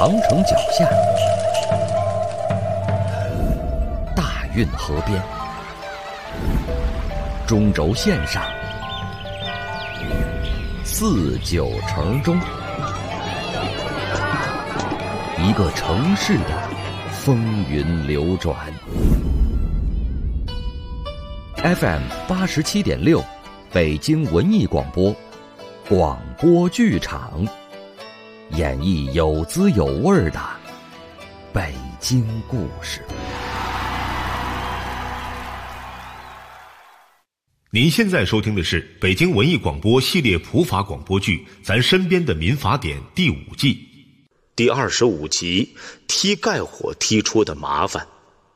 长城脚下，大运河边，中轴线上，四九城中，一个城市的风云流转。FM 87.6，北京文艺广播，广播剧场，演绎有滋有味的北京故事。 您现在收听的是北京文艺广播系列普法广播剧《咱身边的民法典》第5季第25集，踢盖火踢出的麻烦。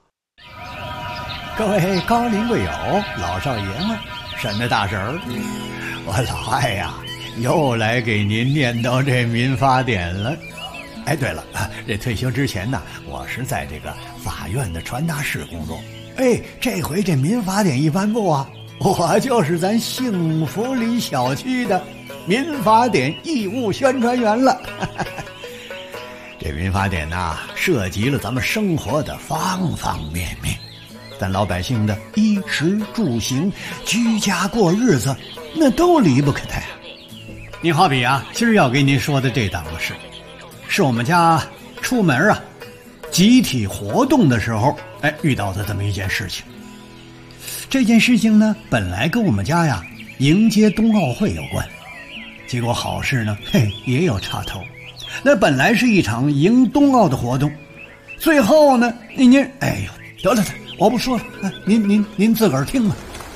各位高龄贵友、老少爷们、婶子大婶儿，我老艾呀，又来给您念叨这民法典了。哎，对了，这退休之前呢，我是在这个法院的传达室工作。哎，这回这民法典一颁布啊，我就是咱幸福里小区的民法典义务宣传员了。这民法典呐，涉及了咱们生活的方方面面，咱老百姓的衣食住行、居家过日子，那都离不开它呀。你好比啊，今儿要给您说的这档子事，是我们家出门啊，集体活动的时候，遇到的这么一件事情。这件事情呢，本来跟我们家呀迎接冬奥会有关，结果好事呢，也有插头。那本来是一场迎冬奥的活动，最后呢，您，哎呦，得了，我不说了，您自个儿听吧。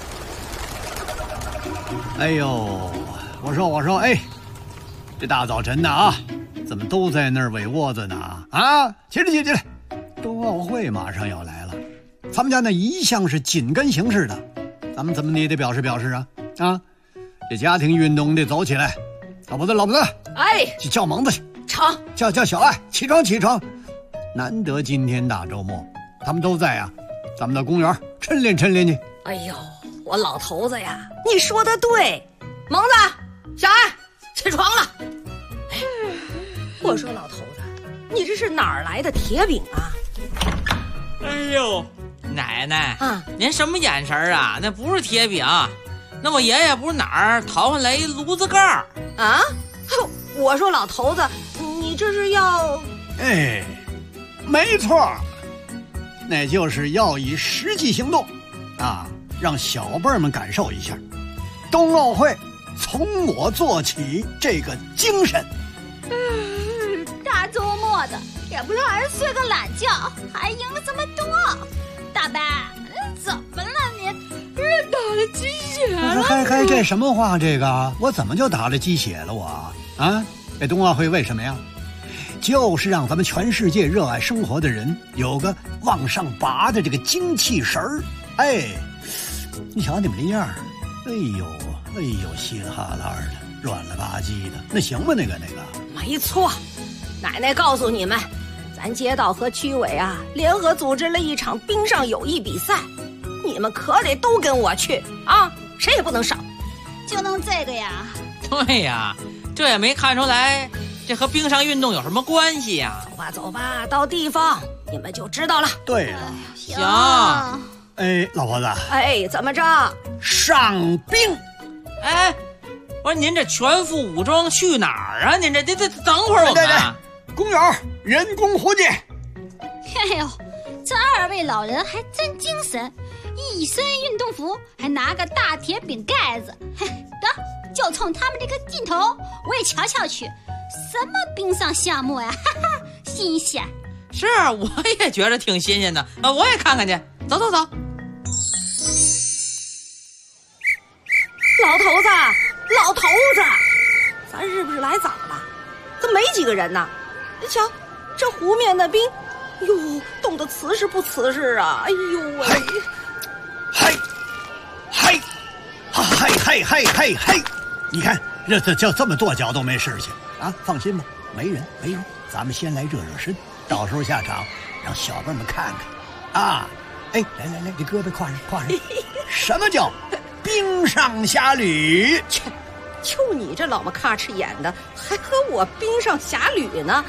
哎呦，我说，哎，这大早晨的啊，怎么都在那儿围窝子呢？啊，起来！冬奥会马上要来了，咱们家那一向是紧跟形势的，咱们怎么你也得表示啊？啊，这家庭运动得走起来。老婆子， 哎， 去叫蒙子去。 成， 叫小艾起床！难得今天大周末，他们都在啊，咱们到公园抻练去。 哎呦，我老头子呀，你说的对，蒙子，小艾，起床了。哎，我说老头子，你这是哪儿来的铁饼啊？ 哎呦，奶奶啊， 您什么眼神啊？那不是铁饼，那我爷爷不是哪儿淘回来一炉子盖儿啊？我说老头子，你这是要…… 哎，没错，那就是要以实际行动啊，让小辈们感受一下冬奥会从我做起这个精神。 大周末的也不让人睡个懒觉，还赢了这么多。大伯，怎么了你？是打了鸡血了？ 嗨，这什么话？这个我怎么就打了鸡血了我？啊，这冬奥会为什么呀？就是让咱们全世界热爱生活的人有个往上拔的这个精气神儿。哎，你瞧你们这样，哎呦，稀里哈啦的，乱了吧唧的，那行吗？那个， 没错，奶奶告诉你们，咱街道和区委啊联合组织了一场冰上友谊比赛，你们可得都跟我去啊，谁也不能少。 就弄这个呀？ 对呀，这也没看出来，这和冰上运动有什么关系呀？ 走吧，到地方你们就知道了。 对了， 行。 哎，老婆子， 哎，怎么着？ 上冰？ 哎，我说您这全副武装去哪儿啊？您这等会儿我们啊。 公园人工湖界。 哎呦，这二位老人还真精神，一身运动服，还拿个大铁饼盖子。得，就冲他们这个劲头，我也瞧瞧去，什么冰上项目呀？哈哈，新鲜。 是，我也觉得挺新鲜的啊，我也看看去。走。 老头子，咱是不是来早了？怎么没几个人呢？你瞧，这湖面的冰，哟，冻得瓷实不瓷实啊！哎呦喂！ 嘿！你看，这么跺脚都没事情啊！放心吧，没人，咱们先来热身，到时候下场让小辈们看看啊！哎，来，这胳膊挎上。什么叫冰上侠侣？ 切，就你这老么咔哧眼的，还和我冰上侠侣呢？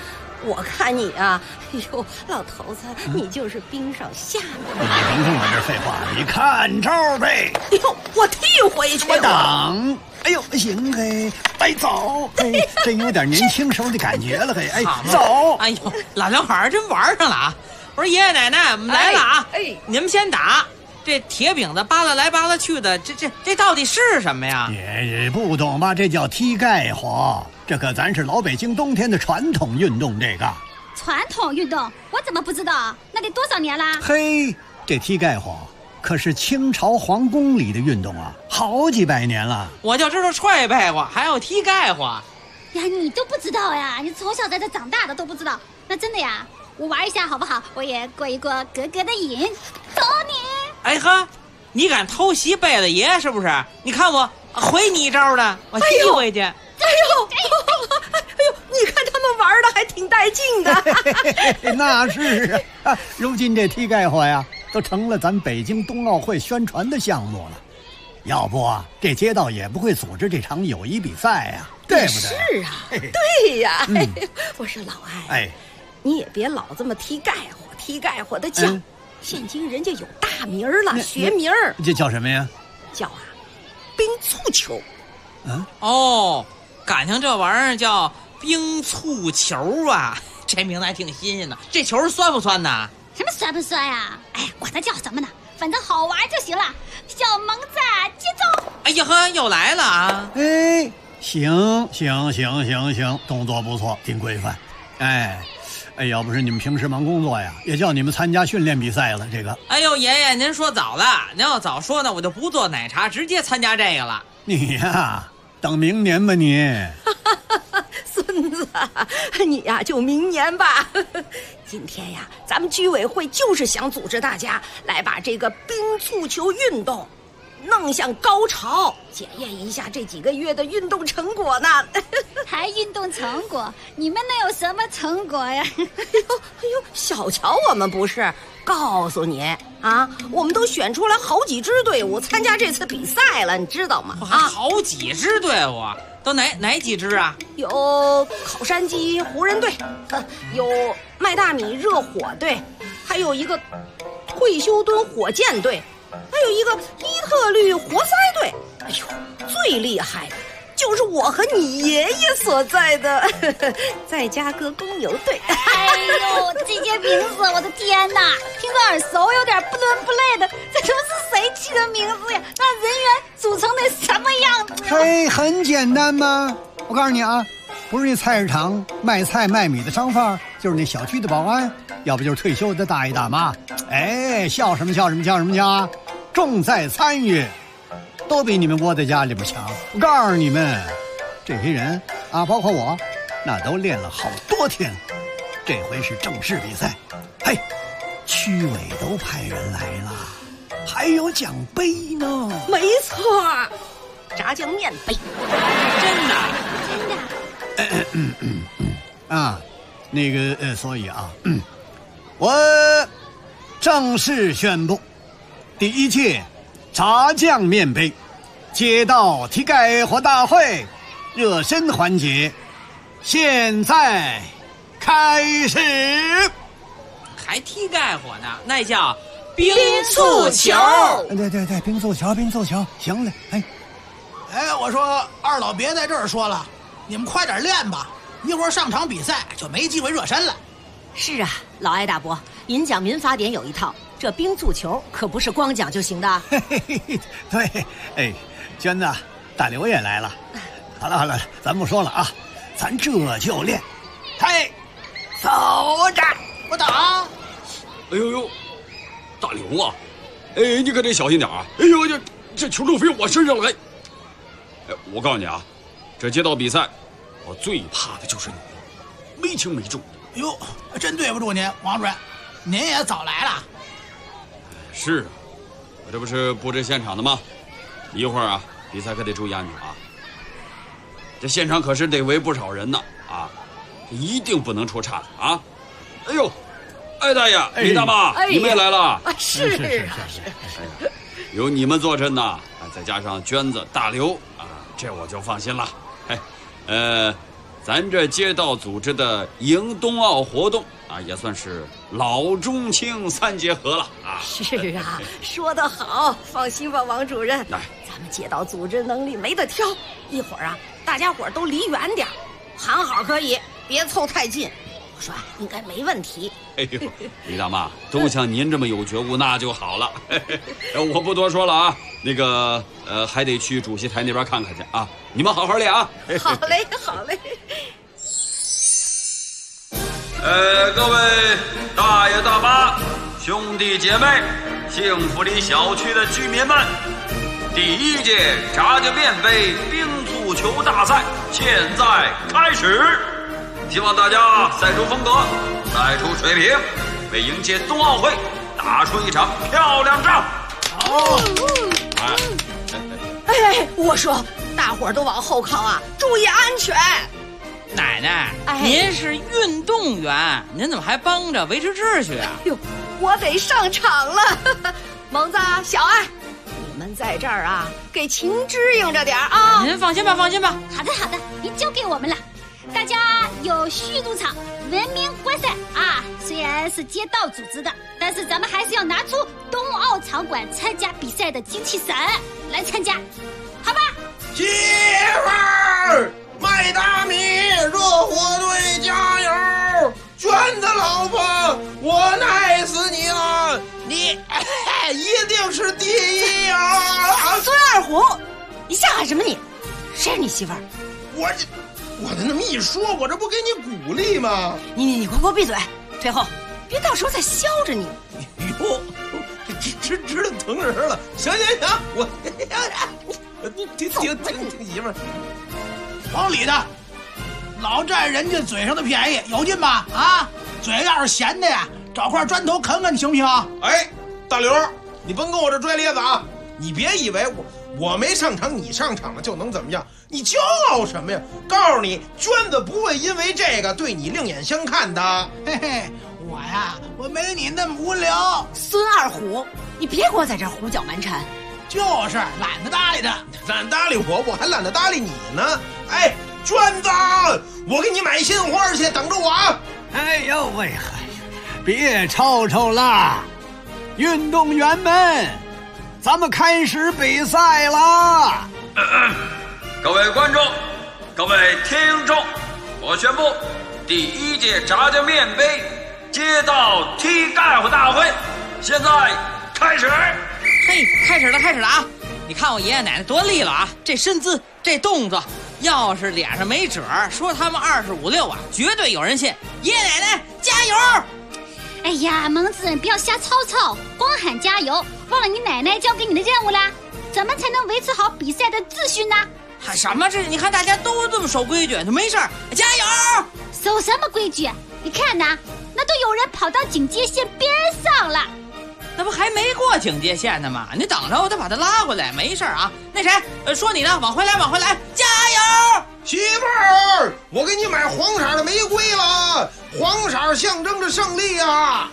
我看你啊，哎呦，老头子，你就是冰上下的。 你甭跟我这废话，你看招呗。 哎呦，我踢回去。 我挡。哎呦，行嘿，哎走，嘿，真有点年轻时候的感觉了嘿，哎走。 哎呦，老两口真玩上了啊！我说爷爷奶奶，我们来了啊！你们先打。这铁饼子扒拉来扒拉去的，这到底是什么呀？ 也不懂吧？这叫踢盖火，这可咱是老北京冬天的传统运动。这个传统运动，我怎么不知道？那得多少年啦？ 嘿，这踢盖火可是清朝皇宫里的运动啊，好几百年了。 我就知道踹被火，还有踢盖火。 呀，你都不知道呀？你从小在这长大的都不知道？那真的呀？我玩一下好不好？我也过一过格格的瘾。走你！ 哎呵，你敢偷袭贝勒爷是不是？你看我回你一招的，我踢回去。 哎呦，你看他们玩的还挺带劲的。 那是啊，如今这踢盖火呀，都成了咱北京冬奥会宣传的项目了。要不啊，这街道也不会组织这场友谊比赛呀，对不对？ 是啊，对呀。我说老艾，你也别老这么踢盖火的叫。现今人家有大名了，学名儿。 这叫什么呀？ 叫啊，冰醋球。 哦，感情这玩意儿叫冰醋球啊，这名字还挺新鲜的。这球酸不酸呢？ 什么酸不酸呀？哎，管它叫什么呢？反正好玩就行了。小萌子接招！ 哎呀呵，又来了啊！ 哎，行，动作不错，挺规范。哎，要不是你们平时忙工作呀，也叫你们参加训练比赛了。这个， 哎呦，爷爷您说早了，您要早说呢，我就不做奶茶，直接参加这个了。 你呀，等明年吧你。 孙子，你呀就明年吧。今天呀，咱们居委会就是想组织大家来把这个冰醋球运动弄向高潮，检验一下这几个月的运动成果呢。 还运动成果？你们能有什么成果呀？ 哎呦，小瞧我们不是？告诉你啊，我们都选出来好几支队伍参加这次比赛了，你知道吗？ 好几支队伍，都哪几支啊？ 有烤山鸡湖人队，有卖大米热火队，还有一个退休蹲火箭队，还有一个伊特律活塞队。哎呦，最厉害的就是我和你爷爷所在的在家哥公牛队。 哎呦，这些名字，我的天哪，听着耳熟，有点不伦不类的。这都是谁起的名字呀？那人员组成的什么样子？ 嘿，很简单吗？我告诉你啊，不是那菜市场卖菜卖米的商贩，就是那小区的保安，要不就是退休的大爷大妈。哎，笑什么笑啊？重在参与，都比你们窝在家里边强。我告诉你们，这些人啊，包括我，那都练了好多天。这回是正式比赛，嘿，区委都派人来了，还有奖杯呢。 没错，炸酱面杯。 真的。啊，那个所以啊，我正式宣布，第一届炸酱面杯街道踢盖火大会热身环节现在开始。 还踢盖火呢，那叫冰醋球。 对，冰醋球，行了。 哎，我说二老别在这儿说了，你们快点练吧，一会儿上场比赛就没机会热身了。 是啊，老艾大伯，您讲民法典有一套，这冰醋球可不是光讲就行的。 对，哎，娟子，大刘也来了。好了，咱不说了啊，咱这就练。嘿，走着， 我打。 哎呦，大刘啊，哎，你可得小心点啊！哎呦，这球都飞我身上来。哎，我告诉你啊，这街道比赛，我最怕的就是你，没轻没重。 哎呦，真对不住您，王主任，您也早来了。 是啊，我这不是布置现场的吗？一会儿啊，比赛可得注意安全啊。这现场可是得围不少人呢啊，一定不能出岔子啊！哎呦，艾大爷、李大妈，你们也来了？ 是。 哎呀，有你们坐镇呐，再加上娟子、大刘啊，这我就放心了。 咱这街道组织的迎冬奥活动啊，也算是老中青三结合了啊。 是啊，说得好，放心吧，王主任。咱们街道组织能力没得挑，一会儿啊，大家伙都离远点，喊好可以，别凑太近。我说应该没问题。 哎呦，李大妈，都像您这么有觉悟，那就好了。我不多说了啊，那个还得去主席台那边看看去啊。你们好好练啊。 好嘞，好嘞。 各位大爷大妈、兄弟姐妹、幸福里小区的居民们，第1届炸酱面杯冰足球大赛现在开始。希望大家赛出风格，赛出水平，为迎接冬奥会打出一场漂亮仗。 好。哎，我说大伙儿都往后靠啊，注意安全。 奶奶，您是运动员，您怎么还帮着维持秩序啊？ 哟，我得上场了。蒙子、小爱，你们在这儿啊，给秦支应着点啊。 您放心吧，放心吧。 好的，好的，您交给我们了。大家有序入场，文明观赛啊！虽然是街道组织的，但是咱们还是要拿出冬奥场馆参加比赛的精气神来参加，好吧？ 媳妇儿，麦大米，热火队加油！娟子老婆，我爱死你了，你一定是第一啊！ 孙二虎，你瞎喊什么你？谁是你媳妇儿？ 我的那么一说，我这不给你鼓励吗？ 你快给我闭嘴，退后，别到时候再削着你。 哟，知道疼人了。行，我挺媳妇儿。 往里的，老占人家嘴上的便宜，有劲吧？啊，嘴要是闲的呀，找块砖头啃啃行不行？ 哎，大刘，你甭跟我这拽咧子啊！你别以为我没上场，你上场了就能怎么样？你骄傲什么呀？告诉你，娟子不会因为这个对你另眼相看的。 嘿嘿，我没你那么无聊。 孙二虎，你别给我在这儿胡搅蛮缠。 就是懒得搭理他， 懒搭理我还懒得搭理你呢。哎，娟子，我给你买鲜花去，等着我啊！ 哎呦喂，别吵吵了，运动员们，咱们开始比赛啦！ 各位观众，各位听众，我宣布，第1届炸酱面杯街道踢盖火大会现在开始。 嘿，开始了啊！你看我爷爷奶奶多利落啊，这身姿，这动作，要是脸上没褶，说他们25、6啊，绝对有人信。爷爷奶奶加油！ 哎呀，蒙子，不要瞎吵，光喊加油，忘了你奶奶交给你的任务啦。怎么才能维持好比赛的秩序呢？ 喊什么？这你看大家都这么守规矩，就没事儿。加油！ 守什么规矩？你看呐，那都有人跑到警戒线边上了。 那不还没过警戒线呢吗？你等着，我得把他拉回来，没事啊。那谁，说你呢，往回来，加油！ 媳妇儿，我给你买黄色的玫瑰了，黄色象征着胜利啊！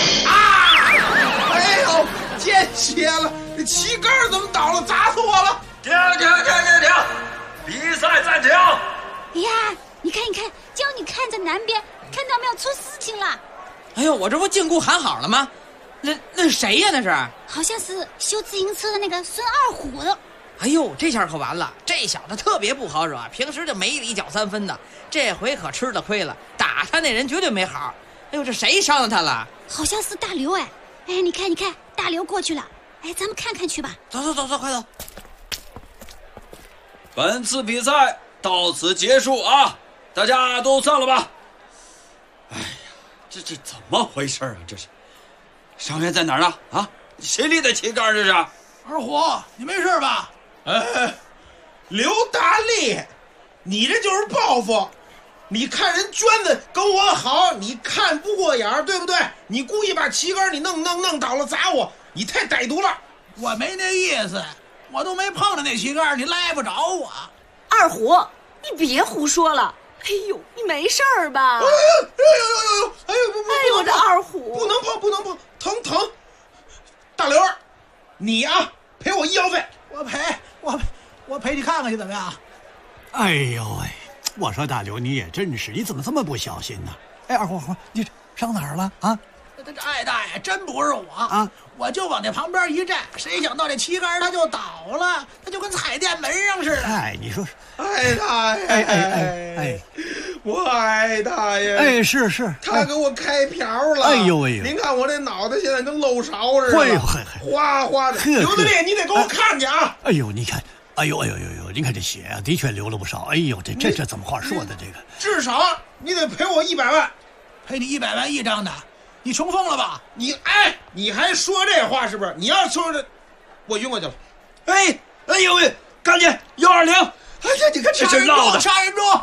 哎呦，见血了，这旗杆怎么倒了，砸死我了！ 停！比赛暂停！ 哎呀，你看，叫你看着南边，看到没有，出事情了！ 哎呦，我这不禁锢喊好了吗？那谁呀？那是好像是修自行车的那个孙二虎的。 哎呦，这下可完了！这小子特别不好惹，平时就没理搅三分的，这回可吃了亏了。打他那人绝对没好。哎呦，这谁伤了他了？ 好像是大刘哎，你看，大刘过去了。哎，咱们看看去吧。 走，快走！ 本次比赛到此结束啊，大家都散了吧。哎呀，这怎么回事啊？这是。伤员在哪儿呢？啊，谁立的旗杆这是？ 二虎，你没事吧？ 刘大力，你这就是报复！你看人娟子跟我好，你看不过眼，对不对？你故意把旗杆你弄倒了砸我，你太歹毒了！ 我没那意思，我都没碰着那旗杆，你赖不着我。 二虎，你别胡说了！哎呦，你没事儿吧？ 哎呦， 我的二虎， 不能碰，疼！大刘，你啊，赔我医药费。 我赔你看看去怎么样？ 哎呦喂， 我说大刘，你也真是，你怎么这么不小心呢？哎，二虎，你上哪儿了啊？ 这艾大爷真不是我啊！我就往那旁边一站，谁想到这旗杆它就倒了，它就跟踩电门上似的。 哎，你说， 艾大爷， 哎， 我艾大爷， 哎，是， 他给我开瓢了。 哎呦， 您看我这脑袋现在跟漏勺似的，哗哗的。刘德烈，你得给我看去啊！ 哎呦，你看。哎呦，您看这血啊，的确流了不少。哎呦，这怎么话说的？这个至少你得赔我100万， 赔你100万一张的，你穷疯了吧？ 你还说这话是不是？你要说这，我晕过去了。 哎呦喂，赶紧120！哎呀，你看这真闹的， 杀人中！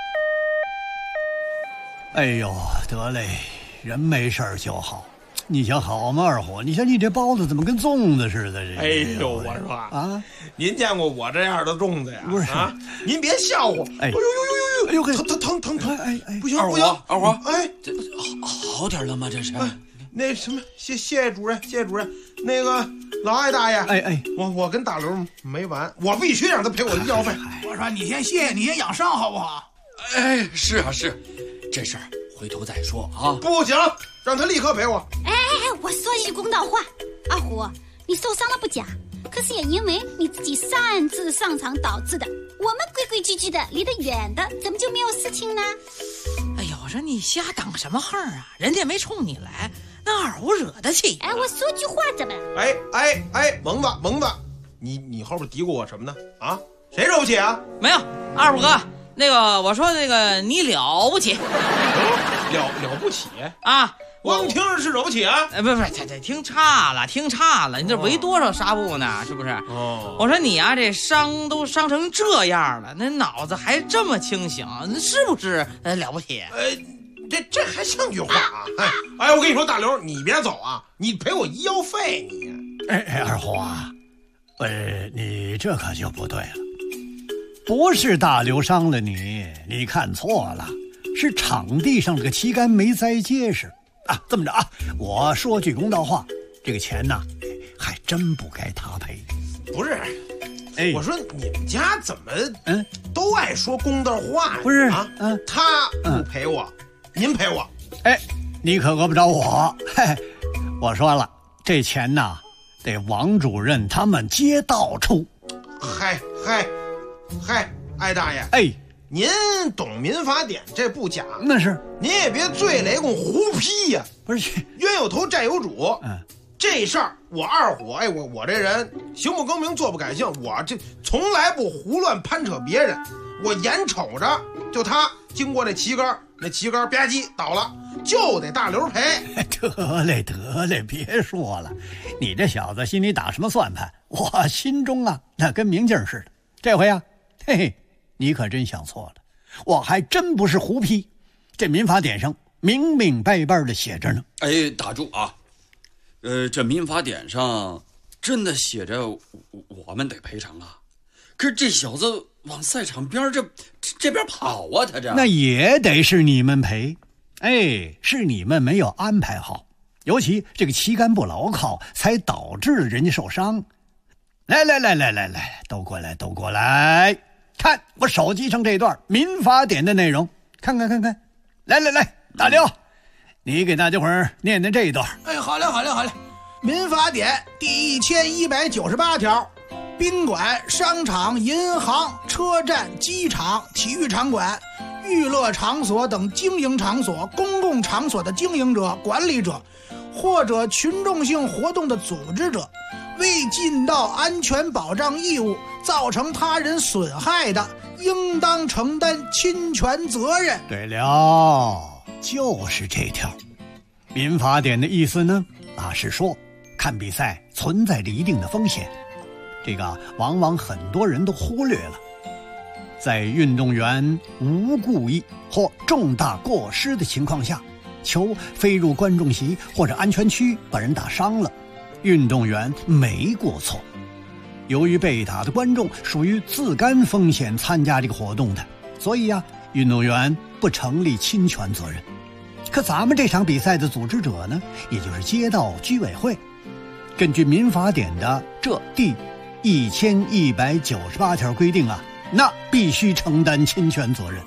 哎呦，得嘞，人没事就好。你想好吗，二虎？你想你这包子怎么跟粽子似的？ 哎呦，我说啊，您见过我这样的粽子呀？ 不是啊，您别笑话。哎呦，疼！ 哎， 不行， 二虎， 哎， 这好点了吗？这是？ 那什么，谢谢主任。那个老艾大爷， 哎， 我跟大刘没完，我必须让他赔我的医药费。 我说你先歇，你先养伤好不好？ 哎，是啊，这事儿回头再说啊。 不行，让他立刻赔我。 哎，我说一句公道话，二虎，你受伤了不假，可是也因为你自己擅自上场导致的。我们规规矩矩的，离得远的，怎么就没有事情呢？ 哎呦，我说你瞎当什么横啊？人家没冲你来，那二虎惹得起？ 哎，我说句话怎么了？ 哎，蒙子，你后边嘀咕我什么呢？啊，谁惹不起啊？ 没有，二虎哥，那个我说那个你了不起， 了不起啊！ 光听着是惹不起啊！ 不，这听差了，你这围多少纱布呢？是不是？ 哦， 我说你啊，这伤都伤成这样了，那脑子还这么清醒，是不是了不起？ 这还像句话啊！哎，我跟你说，大刘，你别走啊，你赔我医药费你。 哎，二虎啊，你这可就不对了，不是大刘伤了你看错了，是场地上这个旗杆没栽结实。啊，这么着啊，我说句公道话，这个钱呢，还真不该他赔。 不是，我说你们家怎么都爱说公道话呀？ 不是啊，他不赔我，您赔我。 哎，你可讹不着我。嘿，我说了，这钱呢，得王主任他们街道出。 嗨，艾大爷， 哎。 您懂民法典，这不假。 那是， 您也别醉雷公胡批呀。 不是， 冤有头债有主。这事儿我二虎，我这人行不更名，坐不改姓，我这从来不胡乱攀扯别人。我眼瞅着就他经过这旗杆，那旗杆吧唧倒了，就得大刘赔。 得嘞，别说了，你这小子心里打什么算盘？我心中啊，那跟明镜似的。这回啊，嘿。你可真想错了，我还真不是胡批，这民法典上明明白白的写着呢。 哎，打住啊！这民法典上真的写着我们得赔偿啊。可是这小子往赛场边这边跑啊，他这那也得是你们赔。哎，是你们没有安排好，尤其这个旗杆不牢靠，才导致了人家受伤。来，都过来。看我手机上这段民法典的内容，看。来，大刘，你给大家伙儿念这一段。 哎，好嘞。民法典第1198条，宾馆、商场、银行、车站、机场、体育场馆、娱乐场所等经营场所、公共场所的经营者、管理者，或者群众性活动的组织者，未尽到安全保障义务，造成他人损害的，应当承担侵权责任。 对了，就是这条。民法典的意思呢，是说看比赛存在着一定的风险，这个往往很多人都忽略了。在运动员无故意或重大过失的情况下，球飞入观众席或者安全区把人打伤了，运动员没过错。由于被打的观众属于自甘风险参加这个活动的，所以运动员不成立侵权责任。可咱们这场比赛的组织者呢，也就是街道居委会，根据民法典的这第1198条规定那必须承担侵权责任。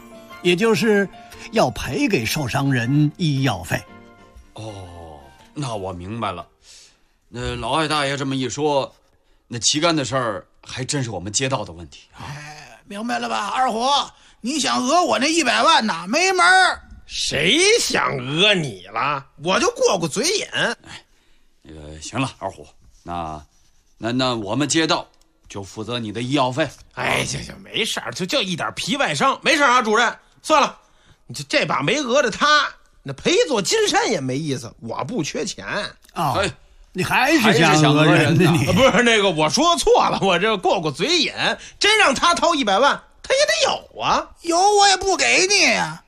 也就是要赔给受伤人医药费。 哦，那我明白了。那老艾大爷这么一说，那旗杆的事儿还真是我们街道的问题啊。 明白了吧，二虎？你想讹我那100万呐？没门儿！ 谁想讹你了？我就过过嘴瘾。 那个行了，二虎，那我们街道就负责你的医药费。 哎，行，没事儿，就一点皮外伤，没事啊，主任。算了，你这把没讹着他，那赔座金山也没意思。我不缺钱啊。哎，你还是想讹人呢？你不是那个，我说错了，我这过嘴瘾。真让他掏100万，他也得有啊。 有我也不给你呀。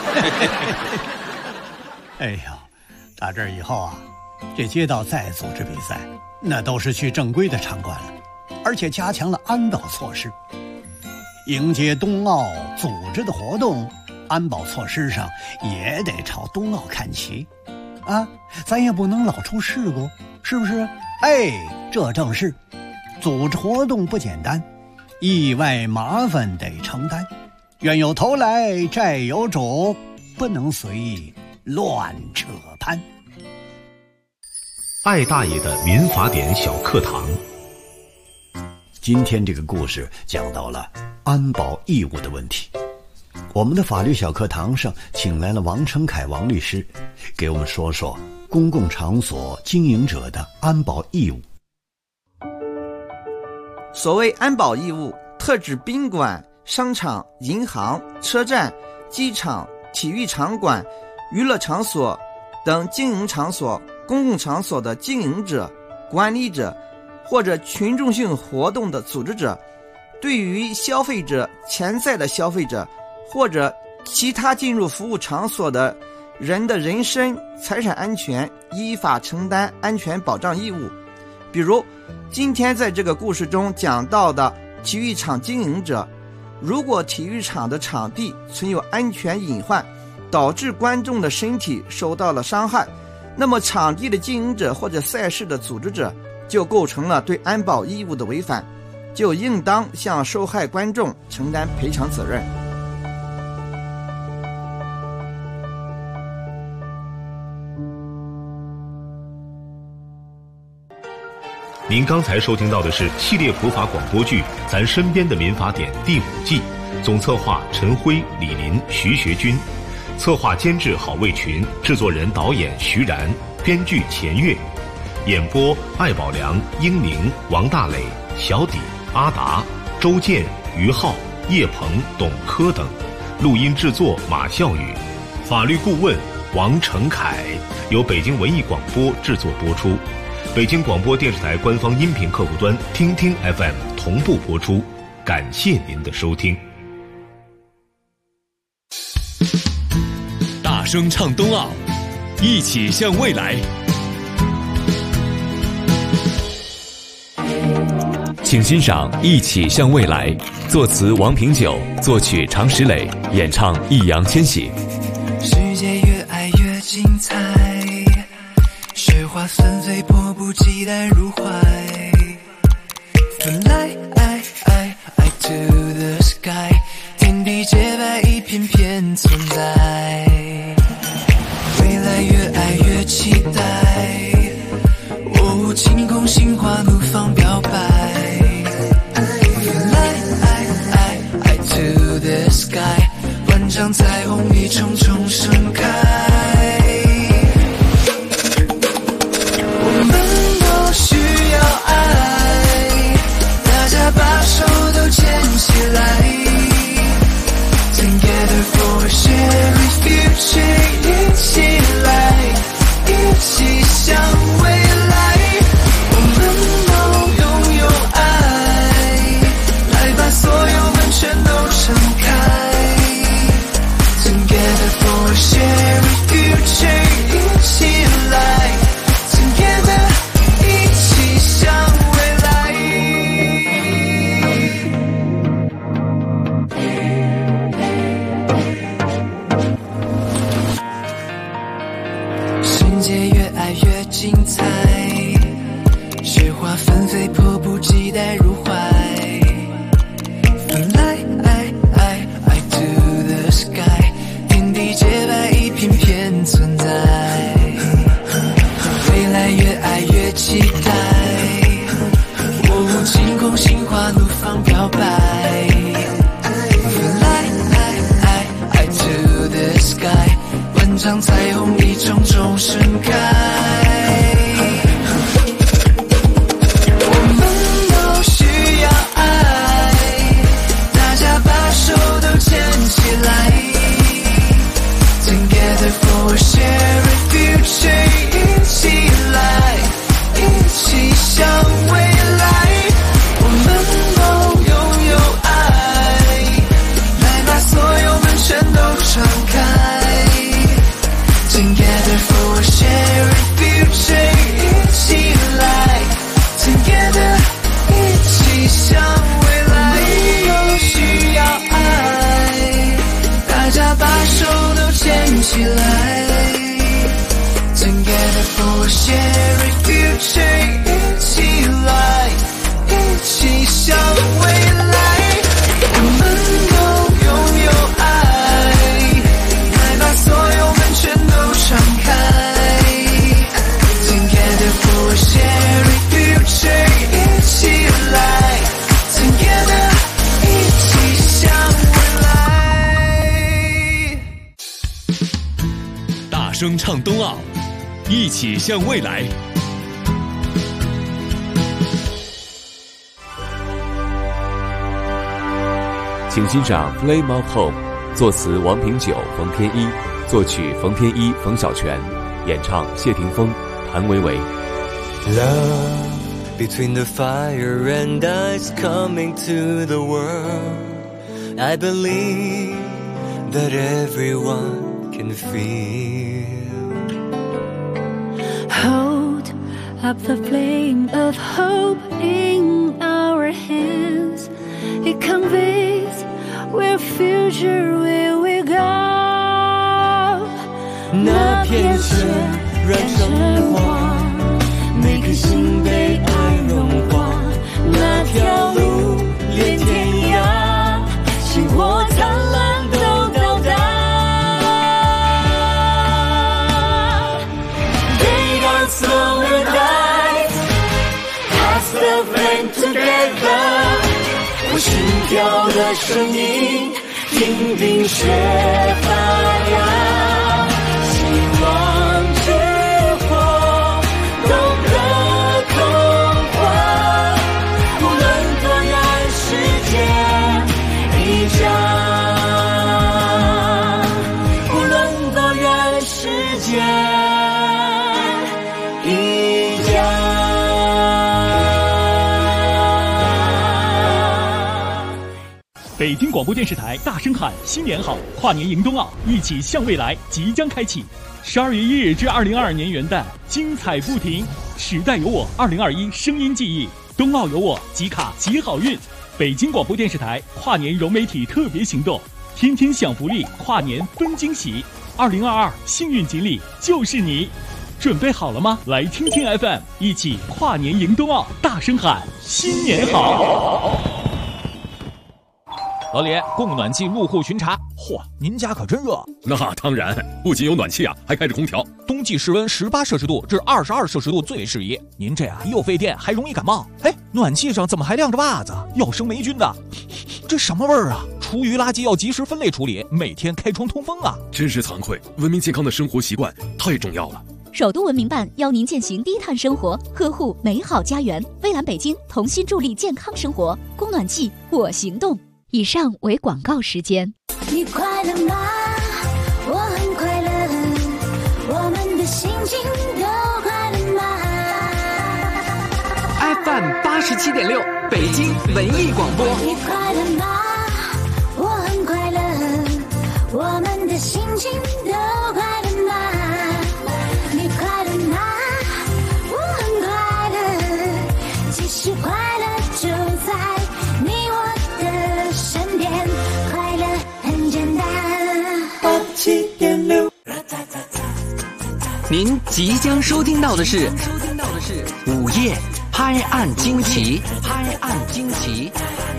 哎呀，打这儿以后啊，这街道再组织比赛，那都是去正规的场馆了，而且加强了安保措施。迎接冬奥组织的活动，安保措施上也得朝冬奥看齐啊，咱也不能老出事故，是不是？哎，这正是组织活动不简单，意外麻烦得承担，冤有头来债有主，不能随意乱扯攀。 艾大爷的民法典小课堂。 今天这个故事讲到了安保义务的问题。我们的法律小课堂上请来了王成凯王律师，给我们说说公共场所经营者的安保义务。 所谓安保义务，特指宾馆、商场、银行、车站、机场、体育场馆、娱乐场所等经营场所、公共场所的经营者、管理者或者群众性活动的组织者，对于消费者、潜在的消费者或者其他进入服务场所的人的人身、财产安全依法承担安全保障义务。比如今天在这个故事中讲到的体育场经营者，如果体育场的场地存有安全隐患，导致观众的身体受到了伤害，那么场地的经营者或者赛事的组织者就构成了对安保义务的违反，就应当向受害观众承担赔偿责任。 您刚才收听到的是系列普法广播剧《咱身边的民法典》第5季，总策划陈辉、李林、徐学军，策划监制郝卫群，制作人导演徐然，编剧钱月，演播艾宝良、英明、王大磊、小底、阿达、周健、于浩、叶鹏、董科等，录音制作马笑宇，法律顾问王成凯，由北京文艺广播制作播出。北京广播电视台官方音频客户端听听 FM 同步播出，感谢您的收听。 大声唱冬奥，一起向未来。请欣赏《一起向未来》，作词王平久，作曲常石磊，演唱易烊千玺。 世界越爱越精彩，雪花纷飞，迫不及待入怀。Fly to the sky， 天地洁白，一片片存在。未来越爱越期待，哦，晴空心花怒放表白。Fly to the sky， 万丈彩虹一重重盛开。我们都需要爱，大家把手都牵起来 Together for a shared future， 一起来，一起向未来。我们都拥有爱，来把所有门全都敞开 Together for a shared future， 一起来Together， 一起向未来。世界越爱越精彩，雪花纷飞，迫不及待入怀。Fly to the sky。 当彩虹一种种盛开。我们都需要爱，大家把手都牵起来 Together for a shared future， 一起来，一起向未来。我们都拥有爱，来把所有门全都敞开。Together for a shared future， 一起来 Together， 一起向未来。我们都需要爱，大家把手都牵起来。Together for a shared future， 一起来，一起向未来。我们都拥有爱，来把所有门全都敞开。Together for a shared future， 一起来 Together， 一起向未来。 大声唱冬奥，一起向未来。请欣赏《Flame of Home》，作词王品九、冯天一，作曲冯天一、冯小泉，演唱谢霆锋、谭维维。 Love between the fire and ice coming to the world. I believe that everyone can feel. Hold up the flame of hope in our hands. It conveys where future will we go. 那片雪染成黄，每颗心被爱融化。那条路连天涯，星火灿烂都到达。They don't slow or die, pass the flame together。我心跳的声音，听冰雪发芽，希望之火，懂得空话，无论多远世界一家，无论多远世界一家。 北京广播电视台大声喊新年好，跨年迎冬奥，一起向未来即将开启。12月1日至2022年元旦，精彩不停。时代有我2021声音记忆，冬奥有我集卡集好运。北京广播电视台跨年融媒体特别行动，天天享福利，跨年分惊喜。2022幸运锦鲤就是你，准备好了吗？来听听 FM， 一起跨年迎冬奥，大声喊新年好。 老李，供暖季入户巡查。嚯，您家可真热。 那当然，不仅有暖气啊，还开着空调。 冬季室温18摄氏度至22摄氏度最适宜。您这啊又费电，还容易感冒。哎，暖气上怎么还晾着袜子？要生霉菌的。这什么味儿啊？厨余垃圾要及时分类处理，每天开窗通风啊。 真是惭愧，文明健康的生活习惯太重要了。 首都文明办邀您践行低碳生活，呵护美好家园。蔚蓝北京同心助力健康生活，供暖季我行动。以上为广告时间。 你快乐吗？我很快乐，我们的心情都快乐吗 ？FM 87.6，北京文艺广播。 你快乐吗？我很快乐，我们的心情都快乐吗？你快乐吗？我很快乐，其实快乐就在你我的身边，快乐很简单。87.6， 您即将收听到的是午夜拍案惊奇，拍案惊奇。